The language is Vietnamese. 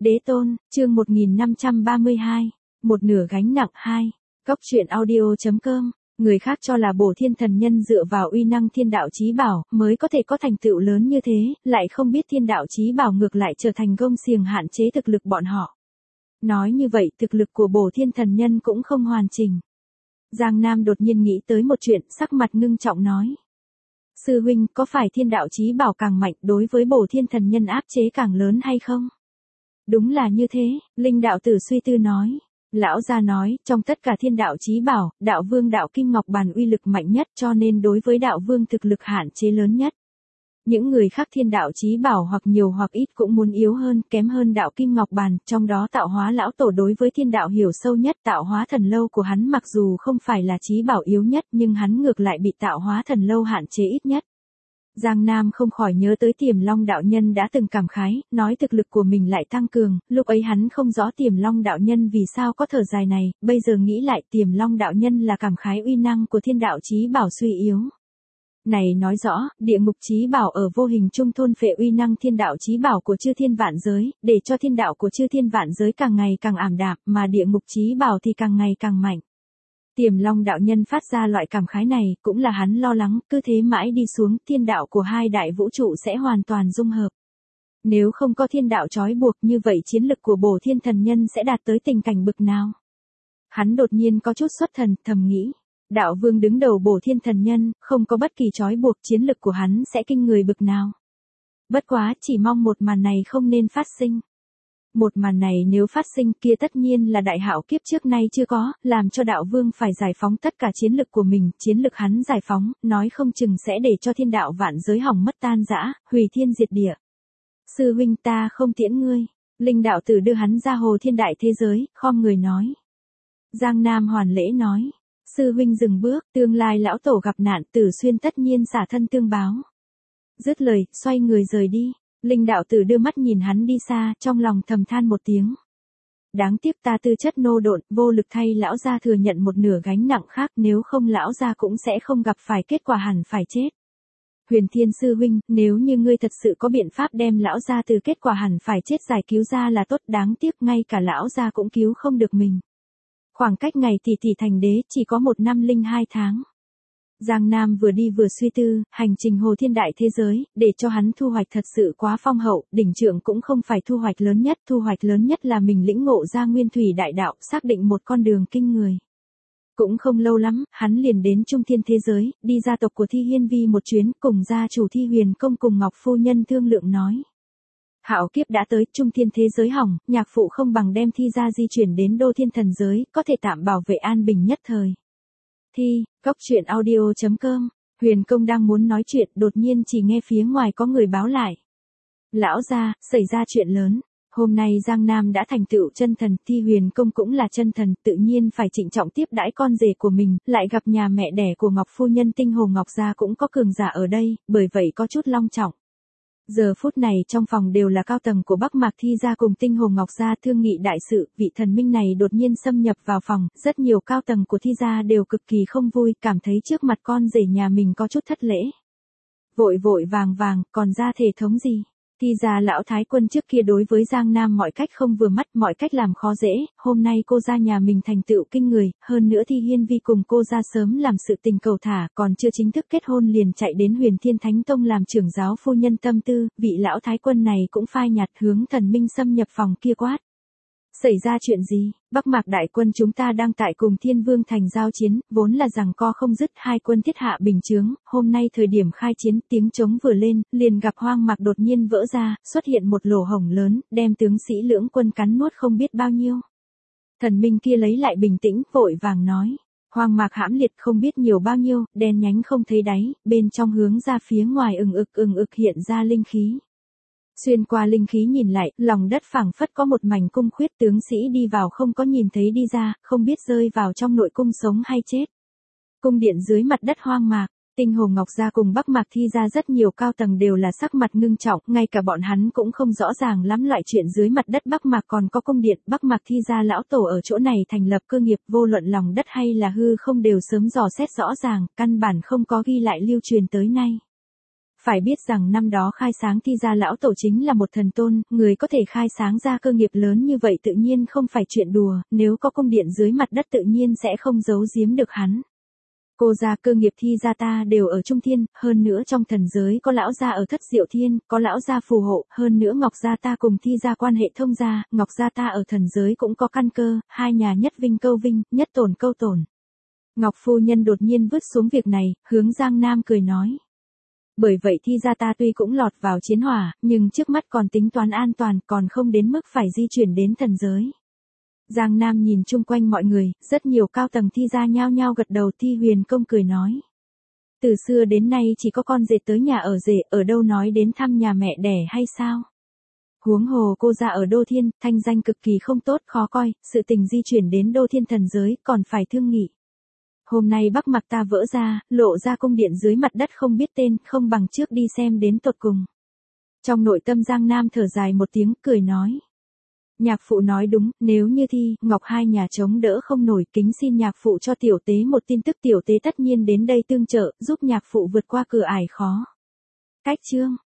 Đế tôn, chương 1532, một nửa gánh nặng 2. Góc truyện audio.com. Người khác cho là Bổ Thiên Thần Nhân dựa vào uy năng Thiên Đạo Chí Bảo mới có thể có thành tựu lớn như thế, lại không biết Thiên Đạo Chí Bảo ngược lại trở thành gông xiềng hạn chế thực lực bọn họ. Nói như vậy, thực lực của Bổ Thiên Thần Nhân cũng không hoàn chỉnh. Giang Nam đột nhiên nghĩ tới một chuyện, sắc mặt ngưng trọng nói: Sư huynh, có phải Thiên Đạo Chí Bảo càng mạnh đối với Bổ Thiên Thần Nhân áp chế càng lớn hay không? Đúng là như thế, Linh đạo tử suy tư nói. Lão gia nói, trong tất cả Thiên Đạo Chí Bảo, Đạo Vương Đạo Kim Ngọc Bàn uy lực mạnh nhất, cho nên đối với Đạo Vương thực lực hạn chế lớn nhất. Những người khác Thiên Đạo Chí Bảo hoặc nhiều hoặc ít cũng muốn yếu hơn, kém hơn Đạo Kim Ngọc Bàn, trong đó Tạo Hóa lão tổ đối với Thiên Đạo hiểu sâu nhất, Tạo Hóa Thần Lâu của hắn mặc dù không phải là chí bảo yếu nhất, nhưng hắn ngược lại bị Tạo Hóa Thần Lâu hạn chế ít nhất. Giang Nam không khỏi nhớ tới Tiềm Long đạo nhân đã từng cảm khái, nói thực lực của mình lại tăng cường, lúc ấy hắn không rõ Tiềm Long đạo nhân vì sao có thở dài này, bây giờ nghĩ lại Tiềm Long đạo nhân là cảm khái uy năng của Thiên Đạo Chí Bảo suy yếu. Này nói rõ, địa ngục chí bảo ở vô hình trung thôn phệ uy năng Thiên Đạo Chí Bảo của chư thiên vạn giới, để cho thiên đạo của chư thiên vạn giới càng ngày càng ảm đạm, mà địa ngục chí bảo thì càng ngày càng mạnh. Tiềm Long đạo nhân phát ra loại cảm khái này, cũng là hắn lo lắng, cứ thế mãi đi xuống, thiên đạo của hai đại vũ trụ sẽ hoàn toàn dung hợp. Nếu không có thiên đạo trói buộc như vậy chiến lực của Bổ Thiên Thần Nhân sẽ đạt tới tình cảnh bực nào? Hắn đột nhiên có chút xuất thần, thầm nghĩ. Đạo Vương đứng đầu Bổ Thiên Thần Nhân, không có bất kỳ trói buộc, chiến lực của hắn sẽ kinh người bực nào. Bất quá, chỉ mong một màn này không nên phát sinh. Một màn này nếu phát sinh kia tất nhiên là đại hạo kiếp trước nay chưa có, làm cho Đạo Vương phải giải phóng tất cả chiến lực của mình, chiến lực hắn giải phóng, nói không chừng sẽ để cho thiên đạo vạn giới hỏng mất tan rã, hủy thiên diệt địa. Sư huynh, ta không tiễn ngươi. Linh đạo tử đưa hắn ra hồ thiên đại thế giới, khom người nói. Giang Nam hoàn lễ nói. Sư huynh dừng bước, tương lai lão tổ gặp nạn, Tử Xuyên tất nhiên xả thân tương báo. Dứt lời, xoay người rời đi. Linh đạo tử đưa mắt nhìn hắn đi xa, trong lòng thầm than một tiếng. Đáng tiếc ta tư chất nô độn, vô lực thay lão gia thừa nhận một nửa gánh nặng khác, nếu không lão gia cũng sẽ không gặp phải kết quả hẳn phải chết. Huyền Thiên sư huynh, nếu như ngươi thật sự có biện pháp đem lão gia từ kết quả hẳn phải chết giải cứu ra là tốt, đáng tiếc ngay cả lão gia cũng cứu không được mình. Khoảng cách ngày tỷ thành đế chỉ có 1 năm 02 tháng. Giang Nam vừa đi vừa suy tư, hành trình hồ thiên đại thế giới, để cho hắn thu hoạch thật sự quá phong hậu, đỉnh trượng cũng không phải thu hoạch lớn nhất là mình lĩnh ngộ ra nguyên thủy đại đạo, xác định một con đường kinh người. Cũng không lâu lắm, hắn liền đến Trung Thiên thế giới, đi gia tộc của Thi Hiên Vi một chuyến, cùng gia chủ Thi Huyền Công cùng Ngọc Phu Nhân thương lượng nói. Hạo kiếp đã tới, Trung Thiên thế giới hỏng, nhạc phụ không bằng đem Thi gia di chuyển đến Đô Thiên thần giới, có thể tạm bảo vệ an bình nhất thời. Thi, góc truyện audio.com. Huyền Công đang muốn nói chuyện, đột nhiên chỉ nghe phía ngoài có người báo lại. Lão gia, xảy ra chuyện lớn. Hôm nay Giang Nam đã thành tựu chân thần, Thi Huyền Công cũng là chân thần, tự nhiên phải trịnh trọng tiếp đãi con rể của mình, lại gặp nhà mẹ đẻ của Ngọc Phu Nhân Tinh Hồ Ngọc gia cũng có cường giả ở đây, bởi vậy có chút long trọng. Giờ phút này trong phòng đều là cao tầng của Bắc Mạc Thi gia cùng Tinh Hồ Ngọc gia thương nghị đại sự, vị thần minh này đột nhiên xâm nhập vào phòng, rất nhiều cao tầng của Thi gia đều cực kỳ không vui, cảm thấy trước mặt con rể nhà mình có chút thất lễ. Vội vàng, còn ra thể thống gì? Thi gia lão thái quân trước kia đối với Giang Nam mọi cách không vừa mắt, mọi cách làm khó dễ, hôm nay cô gia nhà mình thành tựu kinh người, hơn nữa Thi Hiên Vi cùng cô gia sớm làm sự tình cầu thả, còn chưa chính thức kết hôn liền chạy đến Huyền Thiên Thánh Tông làm trưởng giáo phu nhân tâm tư, vị lão thái quân này cũng phai nhạt hướng thần minh xâm nhập phòng kia quát. Xảy ra chuyện gì? Bắc Mạc đại quân chúng ta đang tại cùng Thiên Vương thành giao chiến, vốn là giằng co không dứt, hai quân thiết hạ bình chướng, hôm nay thời điểm khai chiến, tiếng trống vừa lên, liền gặp hoang mạc đột nhiên vỡ ra, xuất hiện một lỗ hổng lớn, đem tướng sĩ lưỡng quân cắn nuốt không biết bao nhiêu. Thần minh kia lấy lại bình tĩnh, vội vàng nói, hoang mạc hãm liệt không biết nhiều bao nhiêu, đen nhánh không thấy đáy, bên trong hướng ra phía ngoài ừng ực hiện ra linh khí. Xuyên qua linh khí nhìn lại, lòng đất phảng phất có một mảnh cung khuyết, tướng sĩ đi vào không có nhìn thấy đi ra, không biết rơi vào trong nội cung sống hay chết. Cung điện dưới mặt đất hoang mạc, Tinh Hồ Ngọc gia cùng Bắc Mạc Thi gia rất nhiều cao tầng đều là sắc mặt ngưng trọng, ngay cả bọn hắn cũng không rõ ràng lắm loại chuyện dưới mặt đất Bắc Mạc còn có cung điện, Bắc Mạc Thi gia lão tổ ở chỗ này thành lập cơ nghiệp, vô luận lòng đất hay là hư không đều sớm dò xét rõ ràng, căn bản không có ghi lại lưu truyền tới nay. Phải biết rằng năm đó khai sáng Thi gia lão tổ chính là một thần tôn, người có thể khai sáng ra cơ nghiệp lớn như vậy tự nhiên không phải chuyện đùa, nếu có cung điện dưới mặt đất tự nhiên sẽ không giấu giếm được hắn. Cô gia cơ nghiệp Thi gia ta đều ở Trung Thiên, hơn nữa trong thần giới có lão gia ở Thất Diệu Thiên, có lão gia phù hộ, hơn nữa Ngọc gia ta cùng Thi gia quan hệ thông gia, Ngọc gia ta ở thần giới cũng có căn cơ, hai nhà nhất vinh câu vinh, nhất tổn câu tổn. Ngọc phu nhân đột nhiên vứt xuống việc này, hướng Giang Nam cười nói. Bởi vậy Thi gia ta tuy cũng lọt vào chiến hỏa, nhưng trước mắt còn tính toán an toàn, còn không đến mức phải di chuyển đến thần giới. Giang Nam nhìn chung quanh mọi người, rất nhiều cao tầng Thi gia nhao nhao gật đầu. Thi Huyền Công cười nói. Từ xưa đến nay chỉ có con rể tới nhà ở rể, ở đâu nói đến thăm nhà mẹ đẻ hay sao? Huống hồ cô gia ở Đô Thiên, thanh danh cực kỳ không tốt, khó coi, sự tình di chuyển đến Đô Thiên thần giới, còn phải thương nghị. Hôm nay Bắc Mặc ta vỡ ra, lộ ra cung điện dưới mặt đất không biết tên, không bằng trước đi xem đến tột cùng. Trong nội tâm Giang Nam thở dài một tiếng, cười nói. Nhạc phụ nói đúng, nếu như Thi, Ngọc hai nhà chống đỡ không nổi, kính xin nhạc phụ cho tiểu tế một tin tức, tiểu tế tất nhiên đến đây tương trợ, giúp nhạc phụ vượt qua cửa ải khó. Cách chương